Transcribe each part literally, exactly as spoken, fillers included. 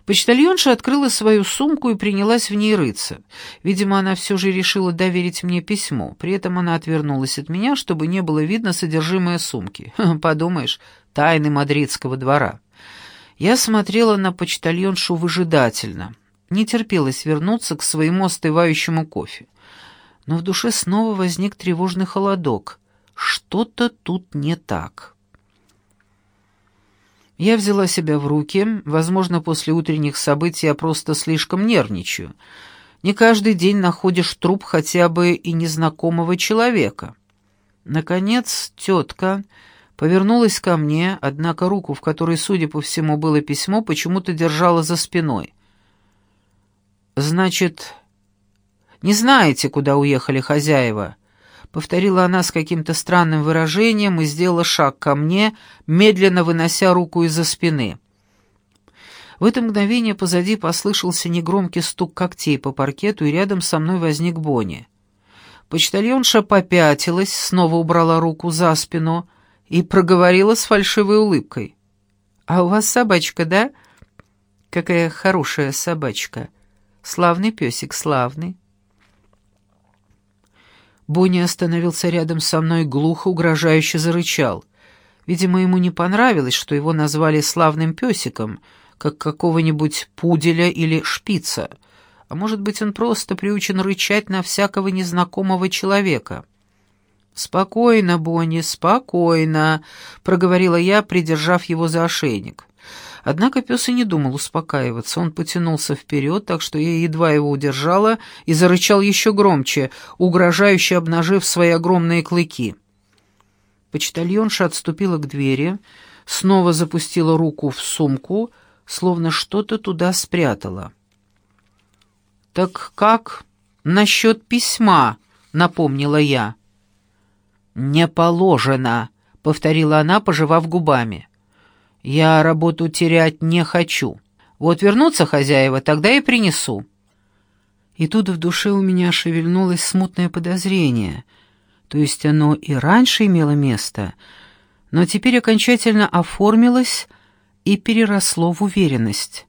Почтальонша открыла свою сумку и принялась в ней рыться. Видимо, она все же решила доверить мне письмо. При этом она отвернулась от меня, чтобы не было видно содержимое сумки. Подумаешь, тайны мадридского двора. Я смотрела на почтальоншу выжидательно. Не терпелось вернуться к своему остывающему кофе. Но в душе снова возник тревожный холодок. Что-то тут не так. Я взяла себя в руки. Возможно, после утренних событий я просто слишком нервничаю. Не каждый день находишь труп хотя бы и незнакомого человека. Наконец, тетка повернулась ко мне, однако руку, в которой, судя по всему, было письмо, почему-то держала за спиной. «Значит, не знаете, куда уехали хозяева?» Повторила она с каким-то странным выражением и сделала шаг ко мне, медленно вынося руку из-за спины. В это мгновение позади послышался негромкий стук когтей по паркету, и рядом со мной возник Бонни. Почтальонша попятилась, снова убрала руку за спину и проговорила с фальшивой улыбкой. «А у вас собачка, да? Какая хорошая собачка. Славный песик, славный». Бонни остановился рядом со мной, глухо, угрожающе зарычал. Видимо, ему не понравилось, что его назвали славным песиком, как какого-нибудь пуделя или шпица. А может быть, он просто приучен рычать на всякого незнакомого человека. «Спокойно, Бонни, спокойно», — проговорила я, придержав его за ошейник. Однако пес и не думал успокаиваться. Он потянулся вперед, так что я едва его удержала, и зарычал еще громче, угрожающе обнажив свои огромные клыки. Почтальонша отступила к двери, снова запустила руку в сумку, словно что-то туда спрятала. «Так как насчет письма?» — напомнила я. «Не положено», — повторила она, пожевав губами. «Я работу терять не хочу. Вот вернутся хозяева, тогда и принесу». И тут в душе у меня шевельнулось смутное подозрение. То есть оно и раньше имело место, но теперь окончательно оформилось и переросло в уверенность.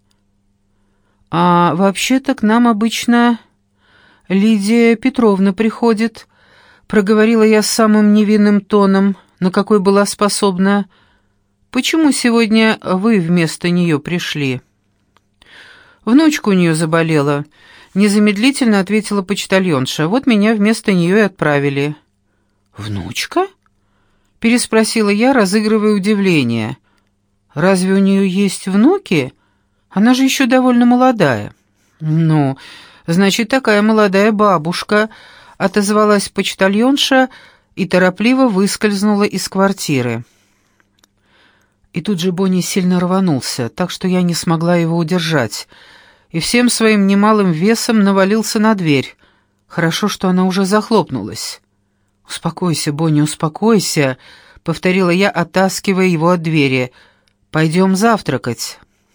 «А вообще-то к нам обычно Лидия Петровна приходит», — проговорила я самым невинным тоном, на какой была способна. «Почему сегодня вы вместо нее пришли?» «Внучка у нее заболела», — незамедлительно ответила почтальонша. «Вот меня вместо нее и отправили». «Внучка?» — переспросила я, разыгрывая удивление. «Разве у нее есть внуки? Она же еще довольно молодая». «Ну, значит, такая молодая бабушка», — отозвалась почтальонша и торопливо выскользнула из квартиры. И тут же Бонни сильно рванулся, так что я не смогла его удержать, и всем своим немалым весом навалился на дверь. Хорошо, что она уже захлопнулась. «Успокойся, Бонни, успокойся», — повторила я, оттаскивая его от двери. «Пойдем завтракать».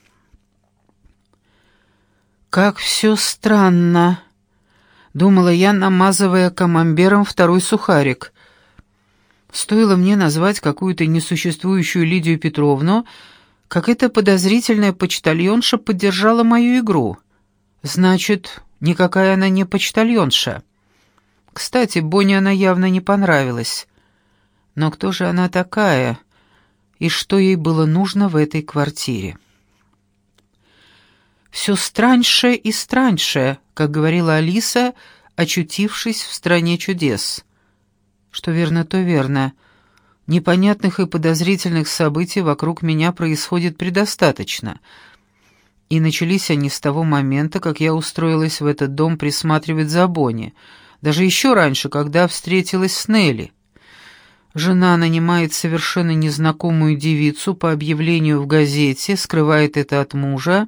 «Как все странно», — думала я, намазывая камамбером второй сухарик. Стоило мне назвать какую-то несуществующую Лидию Петровну, как эта подозрительная почтальонша поддержала мою игру. Значит, никакая она не почтальонша. Кстати, Бонни она явно не понравилась. Но кто же она такая, и что ей было нужно в этой квартире? «Все страньше и страньше», как говорила Алиса, очутившись в стране чудес. Что верно, то верно. Непонятных и подозрительных событий вокруг меня происходит предостаточно. И начались они с того момента, как я устроилась в этот дом присматривать за Бонни, даже еще раньше, когда встретилась с Нелли. Жена нанимает совершенно незнакомую девицу по объявлению в газете, скрывает это от мужа.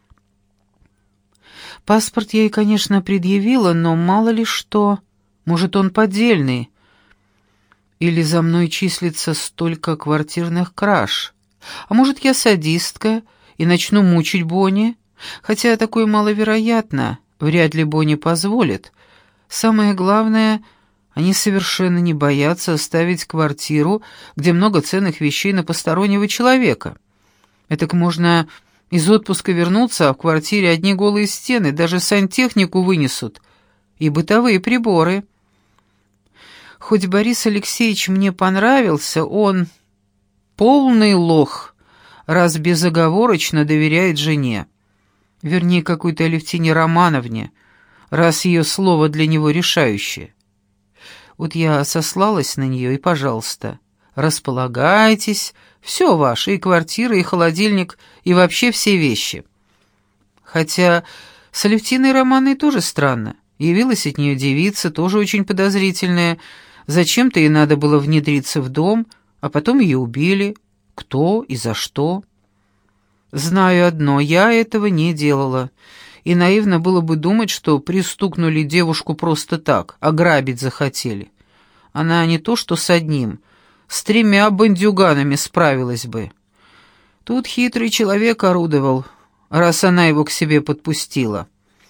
Паспорт я ей, конечно, предъявила, но мало ли что, может, он поддельный. Или за мной числится столько квартирных краж. А может, я садистка и начну мучить Бонни? Хотя такое маловероятно, вряд ли Бонни позволит. Самое главное, они совершенно не боятся оставить квартиру, где много ценных вещей, на постороннего человека. Этак можно Из отпуска вернуться, а в квартире одни голые стены, даже сантехнику вынесут. И бытовые приборы. Хоть Борис Алексеевич мне понравился, он полный лох, раз безоговорочно доверяет жене. Вернее, какой-то Алевтине Романовне, раз ее слово для него решающее. Вот я сослалась на нее, и, пожалуйста, располагайтесь, все ваше, и квартира, и холодильник, и вообще все вещи. Хотя с Алевтиной Романовной тоже странно. Явилась от нее девица, тоже очень подозрительная. Зачем-то ей надо было внедриться в дом, а потом ее убили. Кто и за что? Знаю одно, я этого не делала. И наивно было бы думать, что пристукнули девушку просто так, ограбить захотели. Она не то что с одним, с тремя бандюганами справилась бы. Тут хитрый человек орудовал, раз она его к себе подпустила.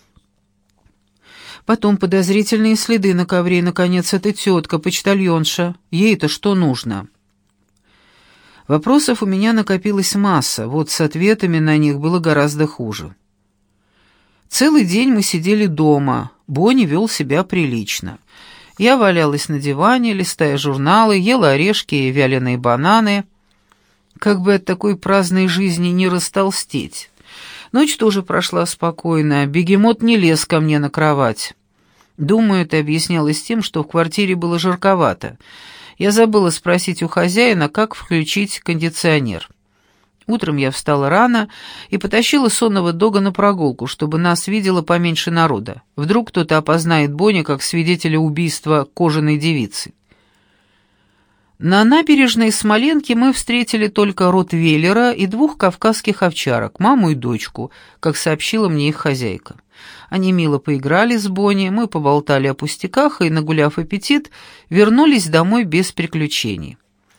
Потом подозрительные следы на ковре, и, наконец, эта тетка, почтальонша. Ей-то что нужно? Вопросов у меня накопилась масса, вот с ответами на них было гораздо хуже. Целый день мы сидели дома, Бонни вел себя прилично. Я валялась на диване, листая журналы, ела орешки и вяленые бананы. Как бы от такой праздной жизни не растолстеть. Ночь тоже прошла спокойно, бегемот не лез ко мне на кровать. Думаю, это объяснялось тем, что в квартире было жарковато. Я забыла спросить у хозяина, как включить кондиционер. Утром я встала рано и потащила сонного дога на прогулку, чтобы нас видело поменьше народа. Вдруг кто-то опознает Бонни как свидетеля убийства кожаной девицы. На набережной Смоленки мы встретили только ротвейлера и двух кавказских овчарок, маму и дочку, как сообщила мне их хозяйка. Они мило поиграли с Бонни, мы поболтали о пустяках и, нагуляв аппетит, вернулись домой без приключений.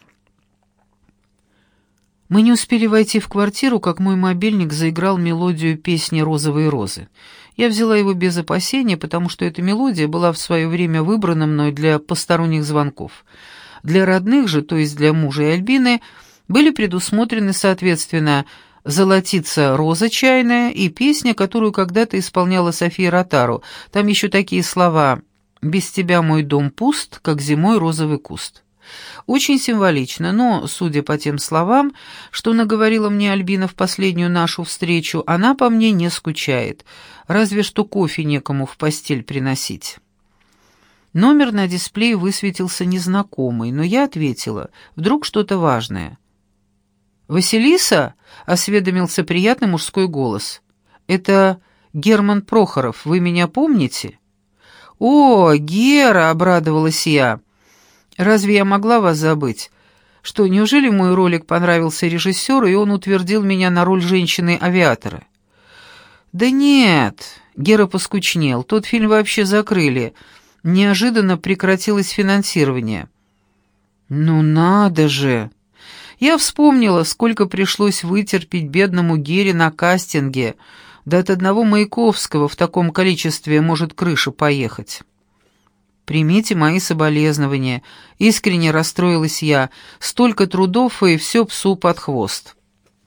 Мы не успели войти в квартиру, как мой мобильник заиграл мелодию песни «Розовые розы». Я взяла его без опасения, потому что эта мелодия была в свое время выбрана мной для посторонних звонков. Для родных же, то есть для мужа и Альбины, были предусмотрены, соответственно, «Золотится роза чайная» и песня, которую когда-то исполняла София Ротару. Там еще такие слова «Без тебя мой дом пуст, как зимой розовый куст». Очень символично, но, судя по тем словам, что наговорила мне Альбина в последнюю нашу встречу, она по мне не скучает, разве что кофе некому в постель приносить. Номер на дисплее высветился незнакомый, но я ответила, вдруг что-то важное. «Василиса?» — осведомился приятный мужской голос. «Это Герман Прохоров, вы меня помните?» «О, Гера!» — обрадовалась я. «Разве я могла вас забыть? Что, неужели мой ролик понравился режиссеру, и он утвердил меня на роль женщины-авиатора?» «Да нет», — Гера поскучнел, — «тот фильм вообще закрыли. Неожиданно прекратилось финансирование». «Ну надо же!» Я вспомнила, сколько пришлось вытерпеть бедному Гере на кастинге. Да от одного Маяковского в таком количестве может крыша поехать. «Примите мои соболезнования», — искренне расстроилась я. «Столько трудов, и все псу под хвост».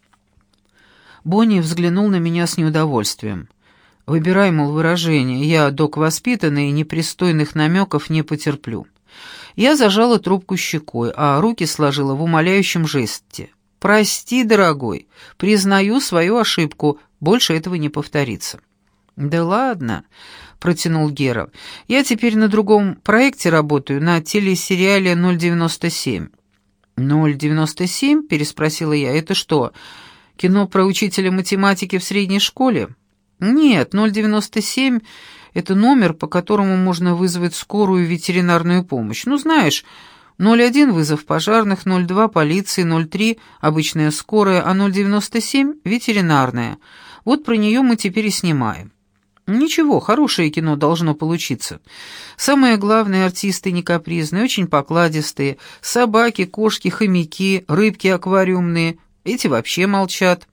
Бонни взглянул на меня с неудовольствием. «Выбирай, мол, выражение. Я док воспитанный и непристойных намеков не потерплю». Я зажала трубку щекой, а руки сложила в умоляющем жесте. «Прости, дорогой, признаю свою ошибку, больше этого не повторится». «Да ладно», — протянул Гера, — «я теперь на другом проекте работаю, на телесериале ноль девяносто семь». «ноль девяносто семь?» — переспросила я. «Это что, кино про учителя математики в средней школе?» «Нет, ноль девяносто семь — это номер, по которому можно вызвать скорую ветеринарную помощь. Ну, знаешь, ноль один — вызов пожарных, ноль два — полиции, ноль три — обычная скорая, а ноль девяносто семь — ветеринарная. Вот про нее мы теперь и снимаем». «Ничего, хорошее кино должно получиться. Самое главное, артисты не капризные, очень покладистые. Собаки, кошки, хомяки, рыбки аквариумные. Эти вообще молчат».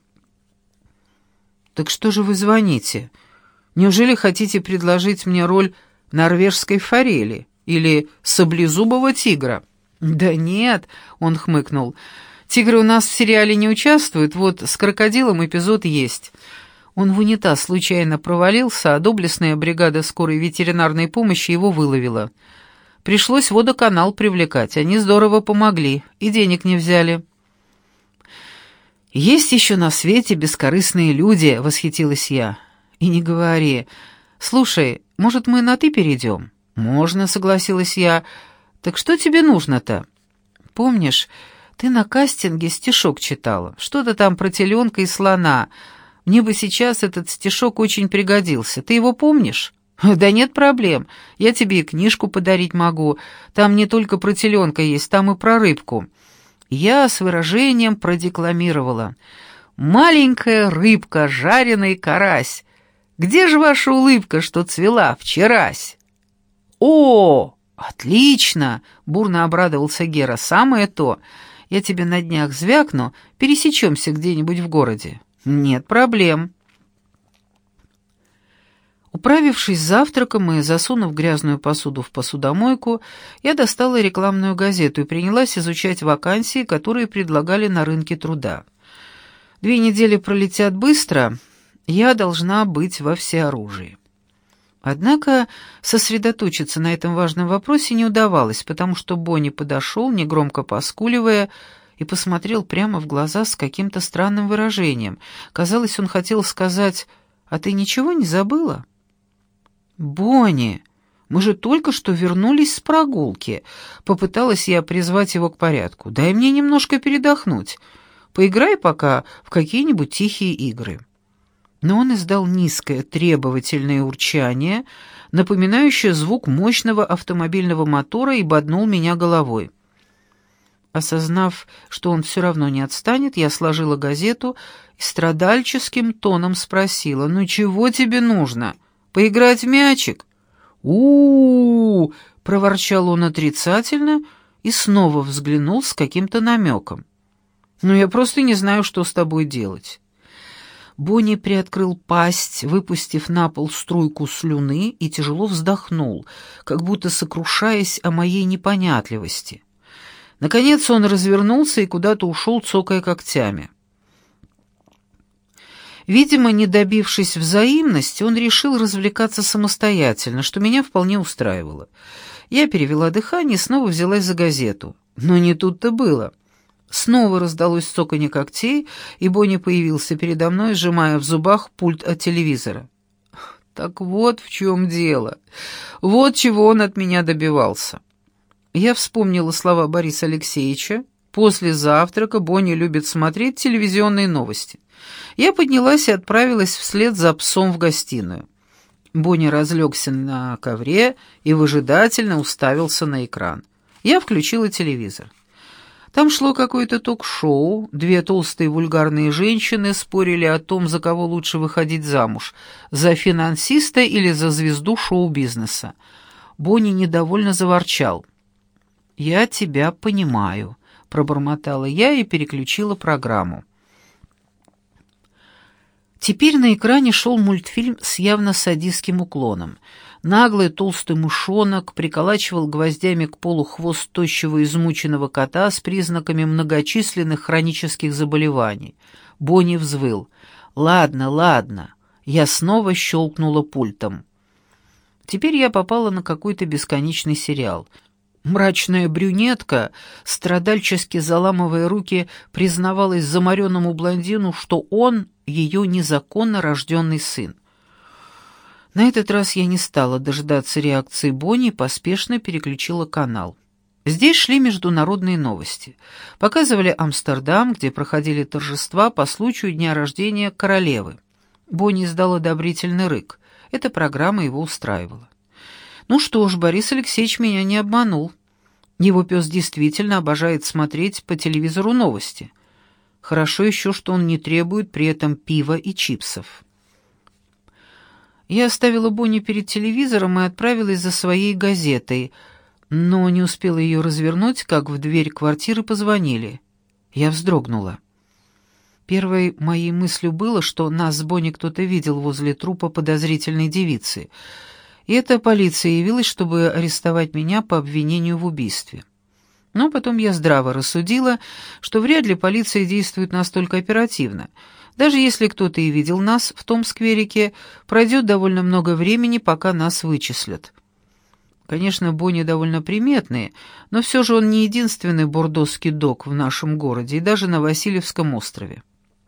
«Так что же вы звоните? Неужели хотите предложить мне роль норвежской форели или саблезубого тигра?» «Да нет», — он хмыкнул, Тигры у нас в сериале не участвуют, вот с крокодилом эпизод есть. Он в унитаз случайно провалился, а доблестная бригада скорой ветеринарной помощи его выловила. Пришлось водоканал привлекать, они здорово помогли, и денег не взяли. «Есть еще на свете бескорыстные люди», — восхитилась я. «И не говори. Слушай, может, мы на «ты» перейдем?» «Можно», — согласилась я. «Так что тебе нужно-то?» «Помнишь, ты на кастинге стишок читала? Что-то там про теленка и слона. Мне бы сейчас этот стишок очень пригодился. Ты его помнишь?» «Да нет проблем. Я тебе и книжку подарить могу. Там не только про теленка есть, там и про рыбку». Я с выражением продекламировала. «Маленькая рыбка, жареный карась. Где же ваша улыбка, что цвела вчерась?» «О, отлично!» — бурно обрадовался Гера. «Самое то. Я тебе на днях звякну, пересечемся где-нибудь в городе». «Нет проблем». Управившись завтраком и засунув грязную посуду в посудомойку, я достала рекламную газету и принялась изучать вакансии, которые предлагали на рынке труда. Две недели пролетят быстро, я должна быть во всеоружии. Однако сосредоточиться на этом важном вопросе не удавалось, потому что Бонни подошел, негромко поскуливая, и посмотрел прямо в глаза с каким-то странным выражением. Казалось, он хотел сказать: «А ты ничего не забыла?» «Бонни, мы же только что вернулись с прогулки», — попыталась я призвать его к порядку. «Дай мне немножко передохнуть. Поиграй пока в какие-нибудь тихие игры». Но он издал низкое требовательное урчание, напоминающее звук мощного автомобильного мотора, и боднул меня головой. Осознав, что он все равно не отстанет, я сложила газету и страдальческим тоном спросила: «Ну чего тебе нужно? Поиграть в мячик?» «У-у-у!» — проворчал он отрицательно и снова взглянул с каким-то намеком. «Ну я просто не знаю, что с тобой делать». Бонни приоткрыл пасть, выпустив на пол струйку слюны, и тяжело вздохнул, как будто сокрушаясь о моей непонятливости. Наконец он развернулся и куда-то ушел, цокая когтями. Видимо, не добившись взаимности, он решил развлекаться самостоятельно, что меня вполне устраивало. Я перевела дыхание и снова взялась за газету. Но не тут-то было. Снова раздалось цоканье когтей, и Бонни появился передо мной, сжимая в зубах пульт от телевизора. Так вот в чем дело. Вот чего он от меня добивался. Я вспомнила слова Бориса Алексеевича. После завтрака Бонни любит смотреть телевизионные новости. Я поднялась и отправилась вслед за псом в гостиную. Бонни разлегся на ковре и выжидательно уставился на экран. Я включила телевизор. Там шло какое-то ток-шоу, две толстые вульгарные женщины спорили о том, за кого лучше выходить замуж, за финансиста или за звезду шоу-бизнеса. Бонни недовольно заворчал. «Я тебя понимаю», — пробормотала я и переключила программу. Теперь на экране шел мультфильм с явно садистским уклоном. Наглый толстый мышонок приколачивал гвоздями к полу хвост тощего измученного кота с признаками многочисленных хронических заболеваний. Бонни взвыл. «Ладно, ладно». Я снова щелкнула пультом. Теперь я попала на какой-то бесконечный сериал. Мрачная брюнетка, страдальчески заламывая руки, признавалась заморенному блондину, что он ее незаконно рожденный сын. На этот раз я не стала дожидаться реакции Бонни и поспешно переключила канал. Здесь шли международные новости. Показывали Амстердам, где проходили торжества по случаю дня рождения королевы. Бонни издал одобрительный рык. Эта программа его устраивала. Ну что ж, Борис Алексеевич меня не обманул. Его пес действительно обожает смотреть по телевизору новости. Хорошо еще, что он не требует при этом пива и чипсов. Я оставила Бонни перед телевизором и отправилась за своей газетой, но не успела ее развернуть, как в дверь квартиры позвонили. Я вздрогнула. Первой моей мыслью было, что нас с Бонни кто-то видел возле трупа подозрительной девицы, и эта полиция явилась, чтобы арестовать меня по обвинению в убийстве. Но потом я здраво рассудила, что вряд ли полиция действует настолько оперативно. Даже если кто-то и видел нас в том скверике, пройдет довольно много времени, пока нас вычислят. Конечно, Бонни довольно приметный, но все же он не единственный бордосский дог в нашем городе и даже на Васильевском острове.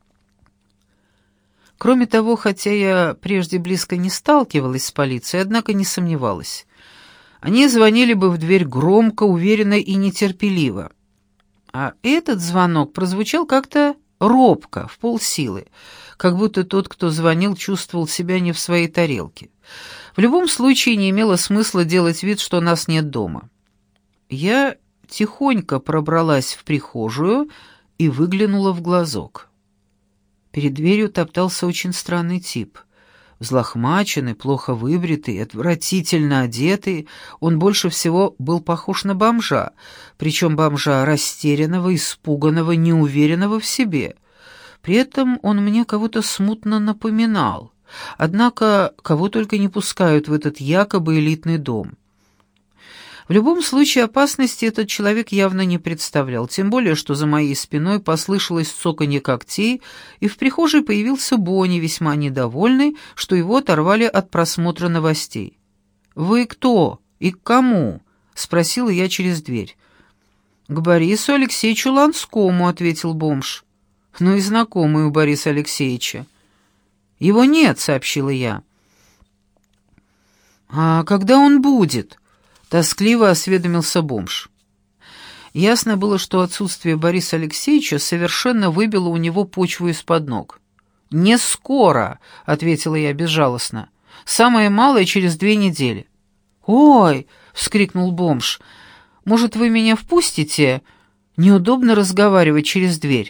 Кроме того, хотя я прежде близко не сталкивалась с полицией, однако не сомневалась. Они звонили бы в дверь громко, уверенно и нетерпеливо. А этот звонок прозвучал как-то робко, в полсилы, как будто тот, кто звонил, чувствовал себя не в своей тарелке. В любом случае не имело смысла делать вид, что нас нет дома. Я тихонько пробралась в прихожую и выглянула в глазок. Перед дверью топтался очень странный тип. Взлохмаченный, плохо выбритый, отвратительно одетый, он больше всего был похож на бомжа, причем бомжа растерянного, испуганного, неуверенного в себе. При этом он мне кого-то смутно напоминал. Однако, кого только не пускают в этот якобы элитный дом. В любом случае, опасности этот человек явно не представлял, тем более, что за моей спиной послышалось цоканье когтей, и в прихожей появился Бонни, весьма недовольный, что его оторвали от просмотра новостей. «Вы кто и к кому?» — спросила я через дверь. «К Борису Алексеевичу Ланскому», — ответил бомж. «Ну и знакомый у Бориса Алексеевича». «Его нет», — сообщила я. «А когда он будет?» — тоскливо осведомился бомж. Ясно было, что отсутствие Бориса Алексеевича совершенно выбило у него почву из-под ног. «Не скоро», — ответила я безжалостно. «Самое малое через две недели». «Ой!» — вскрикнул бомж. «Может, вы меня впустите? Неудобно разговаривать через дверь».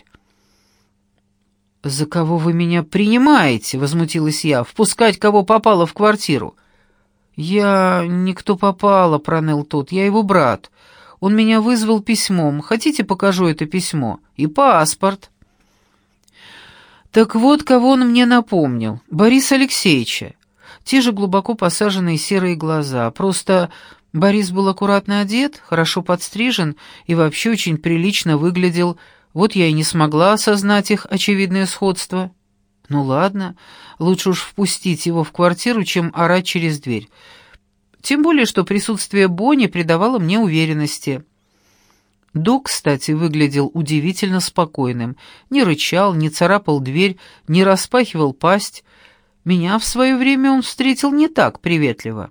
«За кого вы меня принимаете?» — возмутилась я. «Впускать кого попало в квартиру?» «Я... никто попало», — проныл тот. «Я его брат. Он меня вызвал письмом. Хотите, покажу это письмо? И паспорт». Так вот, кого он мне напомнил. Бориса Алексеевича. Те же глубоко посаженные серые глаза. Просто Борис был аккуратно одет, хорошо подстрижен и вообще очень прилично выглядел. Вот я и не смогла осознать их очевидное сходство. Ну ладно, лучше уж впустить его в квартиру, чем орать через дверь. Тем более, что присутствие Бонни придавало мне уверенности. Док, кстати, выглядел удивительно спокойным. Не рычал, не царапал дверь, не распахивал пасть. Меня в свое время он встретил не так приветливо.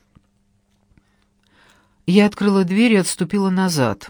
Я открыла дверь и отступила назад.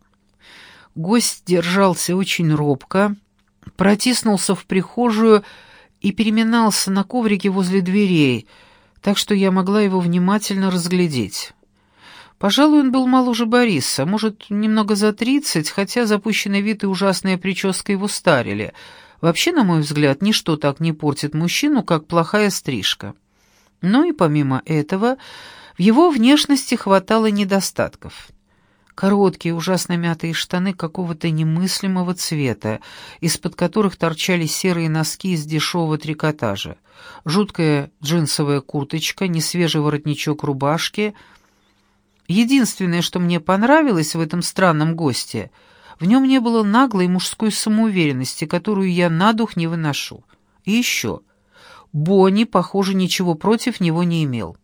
Гость держался очень робко, протиснулся в прихожую и переминался на коврике возле дверей, так что я могла его внимательно разглядеть. Пожалуй, он был моложе Бориса, может, немного за тридцать, хотя запущенный вид и ужасная прическа его старили. Вообще, на мой взгляд, ничто так не портит мужчину, как плохая стрижка. Но и помимо этого, в его внешности хватало недостатков. Короткие, ужасно мятые штаны какого-то немыслимого цвета, из-под которых торчали серые носки из дешевого трикотажа, жуткая джинсовая курточка, несвежий воротничок рубашки. Единственное, что мне понравилось в этом странном госте, в нем не было наглой мужской самоуверенности, которую я на дух не выношу. И еще, Бонни, похоже, ничего против него не имел.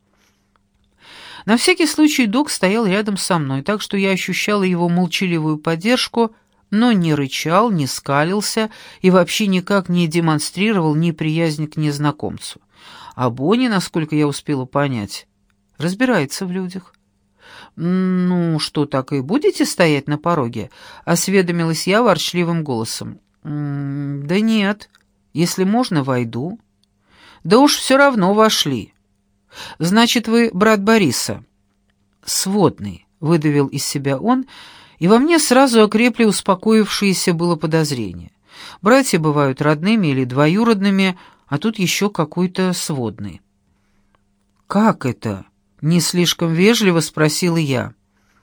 На всякий случай док стоял рядом со мной, так что я ощущала его молчаливую поддержку, но не рычал, не скалился и вообще никак не демонстрировал неприязнь к незнакомцу. А Бонни, насколько я успела понять, разбирается в людях. «Ну, что, так и будете стоять на пороге?» — осведомилась я ворчливым голосом. «М-м, «Да нет, если можно, войду». «Да уж все равно вошли». «Значит, вы брат Бориса?» «Сводный», — выдавил из себя он, и во мне сразу окрепли успокоившиеся было подозрения. Братья бывают родными или двоюродными, а тут еще какой-то сводный. «Как это?» — не слишком вежливо спросила я.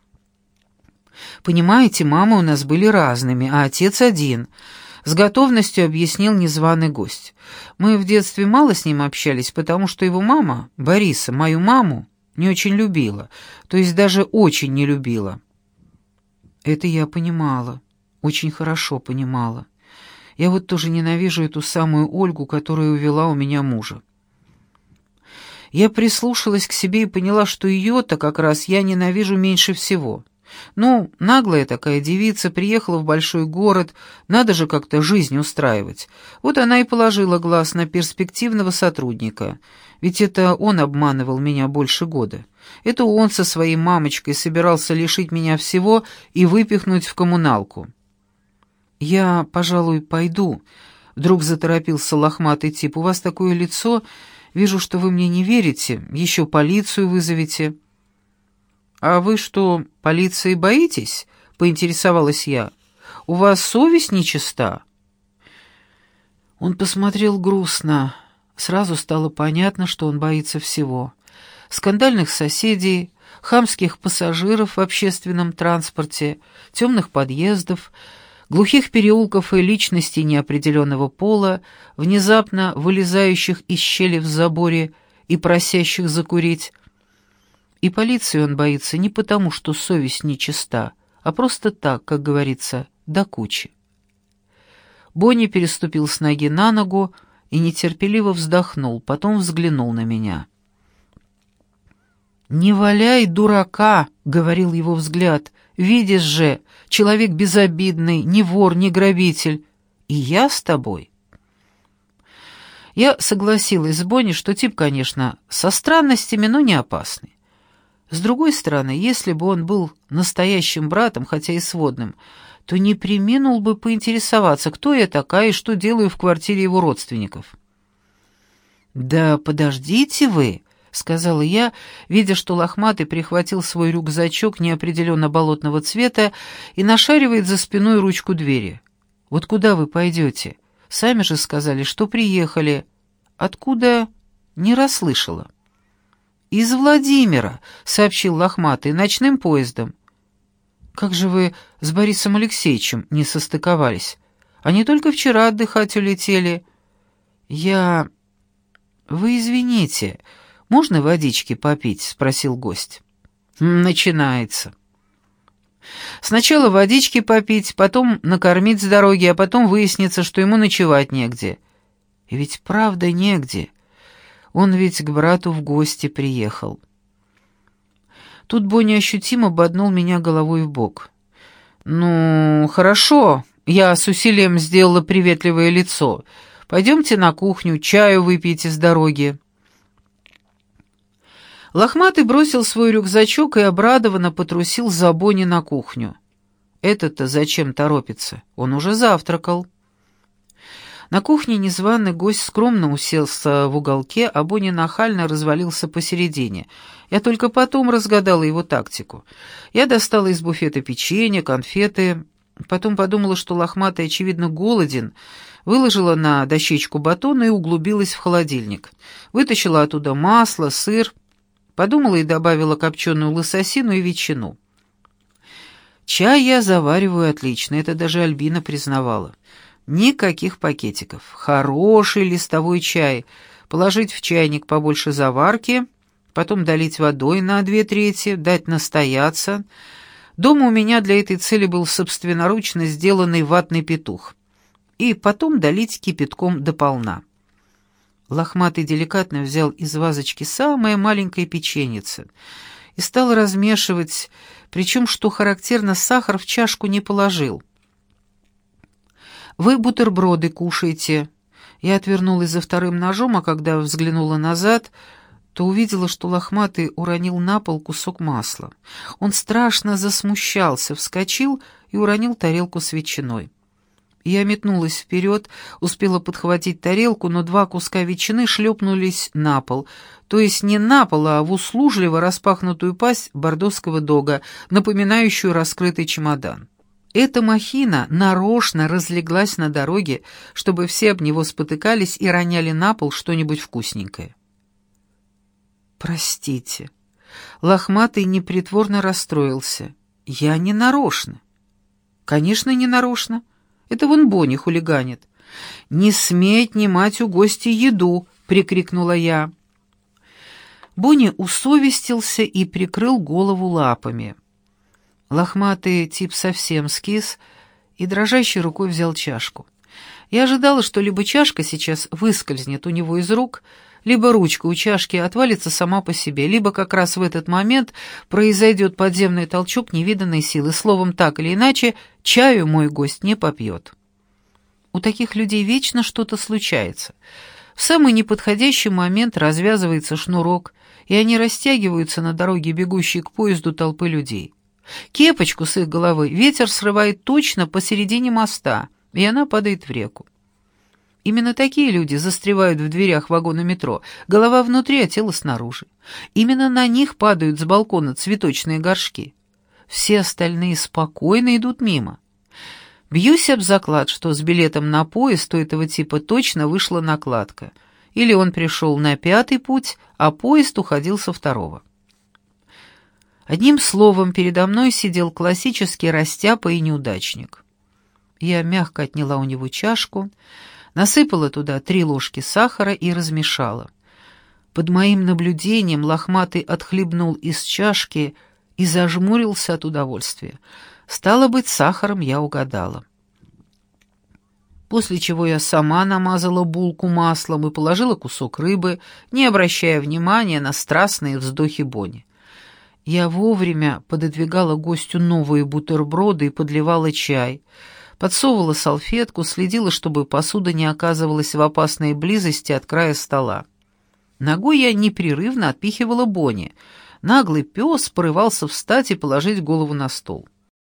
«Понимаете, мамы у нас были разными, а отец один», — с готовностью объяснил незваный гость. «Мы в детстве мало с ним общались, потому что его мама, Бориса, мою маму, не очень любила, то есть даже очень не любила». Это я понимала, очень хорошо понимала. Я вот тоже ненавижу эту самую Ольгу, которая увела у меня мужа. Я прислушалась к себе и поняла, что ее-то как раз я ненавижу меньше всего. Ну, наглая такая девица, приехала в большой город, надо же как-то жизнь устраивать. Вот она и положила глаз на перспективного сотрудника. Ведь это он обманывал меня больше года. Это он со своей мамочкой собирался лишить меня всего и выпихнуть в коммуналку. «Я, пожалуй, пойду», — вдруг заторопился лохматый тип. «У вас такое лицо, вижу, что вы мне не верите, еще полицию вызовете». «А вы что, полиции боитесь?» — поинтересовалась я. «У вас совесть нечиста?» Он посмотрел грустно. Сразу стало понятно, что он боится всего. Скандальных соседей, хамских пассажиров в общественном транспорте, темных подъездов, глухих переулков и личностей неопределенного пола, внезапно вылезающих из щели в заборе и просящих закурить. И полиции он боится не потому, что совесть нечиста, а просто так, как говорится, до кучи. Бонни переступил с ноги на ногу и нетерпеливо вздохнул, потом взглянул на меня. «Не валяй дурака», — говорил его взгляд, — «видишь же, человек безобидный, ни вор, ни грабитель, и я с тобой». Я согласилась с Бонни, что тип, конечно, со странностями, но не опасный. С другой стороны, если бы он был настоящим братом, хотя и сводным, то не преминул бы поинтересоваться, кто я такая и что делаю в квартире его родственников. «Да подождите вы», — сказала я, видя, что лохматый прихватил свой рюкзачок неопределенно болотного цвета и нашаривает за спиной ручку двери. «Вот куда вы пойдете? Сами же сказали, что приехали. Откуда?» «Не расслышала». «Из Владимира», — сообщил лохматый, — «ночным поездом». «Как же вы с Борисом Алексеевичем не состыковались? Они только вчера отдыхать улетели». «Я... Вы извините, можно водички попить?» — спросил гость. «Начинается. Сначала водички попить, потом накормить с дороги, а потом выяснится, что ему ночевать негде». И ведь правда негде. Он ведь к брату в гости приехал. Тут Бонни ощутимо боднул меня головой в бок. «Ну, хорошо», — я с усилием сделала приветливое лицо. «Пойдемте на кухню, чаю выпейте с дороги». Лохматый бросил свой рюкзачок и обрадованно потрусил за Бонни на кухню. «Это-то зачем торопится? Он уже завтракал». На кухне незваный гость скромно уселся в уголке, а Бонни нахально развалился посередине. Я только потом разгадала его тактику. Я достала из буфета печенье, конфеты, потом подумала, что лохматый, очевидно, голоден, выложила на дощечку батон и углубилась в холодильник. Вытащила оттуда масло, сыр, подумала и добавила копченую лососину и ветчину. Чай я завариваю отлично, это даже Альбина признавала. Никаких пакетиков. Хороший листовой чай. Положить в чайник побольше заварки, потом долить водой на две трети, дать настояться. Дома у меня для этой цели был собственноручно сделанный ватный петух. И потом долить кипятком дополна. Лохматый деликатно взял из вазочки самое маленькое печеньице и стал размешивать, причем, что характерно, сахар в чашку не положил. «Вы бутерброды кушаете». Я отвернулась за вторым ножом, а когда взглянула назад, то увидела, что лохматый уронил на пол кусок масла. Он страшно засмущался, вскочил и уронил тарелку с ветчиной. Я метнулась вперед, успела подхватить тарелку, но два куска ветчины шлепнулись на пол, то есть не на пол, а в услужливо распахнутую пасть бордоского дога, напоминающую раскрытый чемодан. Эта махина нарочно разлеглась на дороге, чтобы все об него спотыкались и роняли на пол что-нибудь вкусненькое. «Простите». Лохматый непритворно расстроился. «Я не нарочно». «Конечно, не нарочно. Это вон Бонни хулиганит». «Не смей отнимать у гостя еду», — прикрикнула я. Бонни усовестился и прикрыл голову лапами. Лохматый тип совсем скис и дрожащей рукой взял чашку. Я ожидала, что либо чашка сейчас выскользнет у него из рук, либо ручка у чашки отвалится сама по себе, либо как раз в этот момент произойдет подземный толчок невиданной силы. Словом, так или иначе, чаю мой гость не попьет. У таких людей вечно что-то случается. В самый неподходящий момент развязывается шнурок, и они растягиваются на дороге, бегущей к поезду толпы людей. Кепочку с их головы ветер срывает точно посередине моста, и она падает в реку. Именно такие люди застревают в дверях вагона метро, голова внутри, а тело снаружи. Именно на них падают с балкона цветочные горшки. Все остальные спокойно идут мимо. Бьюсь об заклад, что с билетом на поезд у этого типа точно вышла накладка. Или он пришел на пятый путь, а поезд уходил со второго. Одним словом, передо мной сидел классический растяпа и неудачник. Я мягко отняла у него чашку, насыпала туда три ложки сахара и размешала. Под моим наблюдением лохматый отхлебнул из чашки и зажмурился от удовольствия. Стало быть, сахаром я угадала. После чего я сама намазала булку маслом и положила кусок рыбы, не обращая внимания на страстные вздохи Бони. Я вовремя пододвигала гостю новые бутерброды и подливала чай, подсовывала салфетку, следила, чтобы посуда не оказывалась в опасной близости от края стола. Ногой я непрерывно отпихивала Бони. Наглый пес порывался встать и положить голову на стол.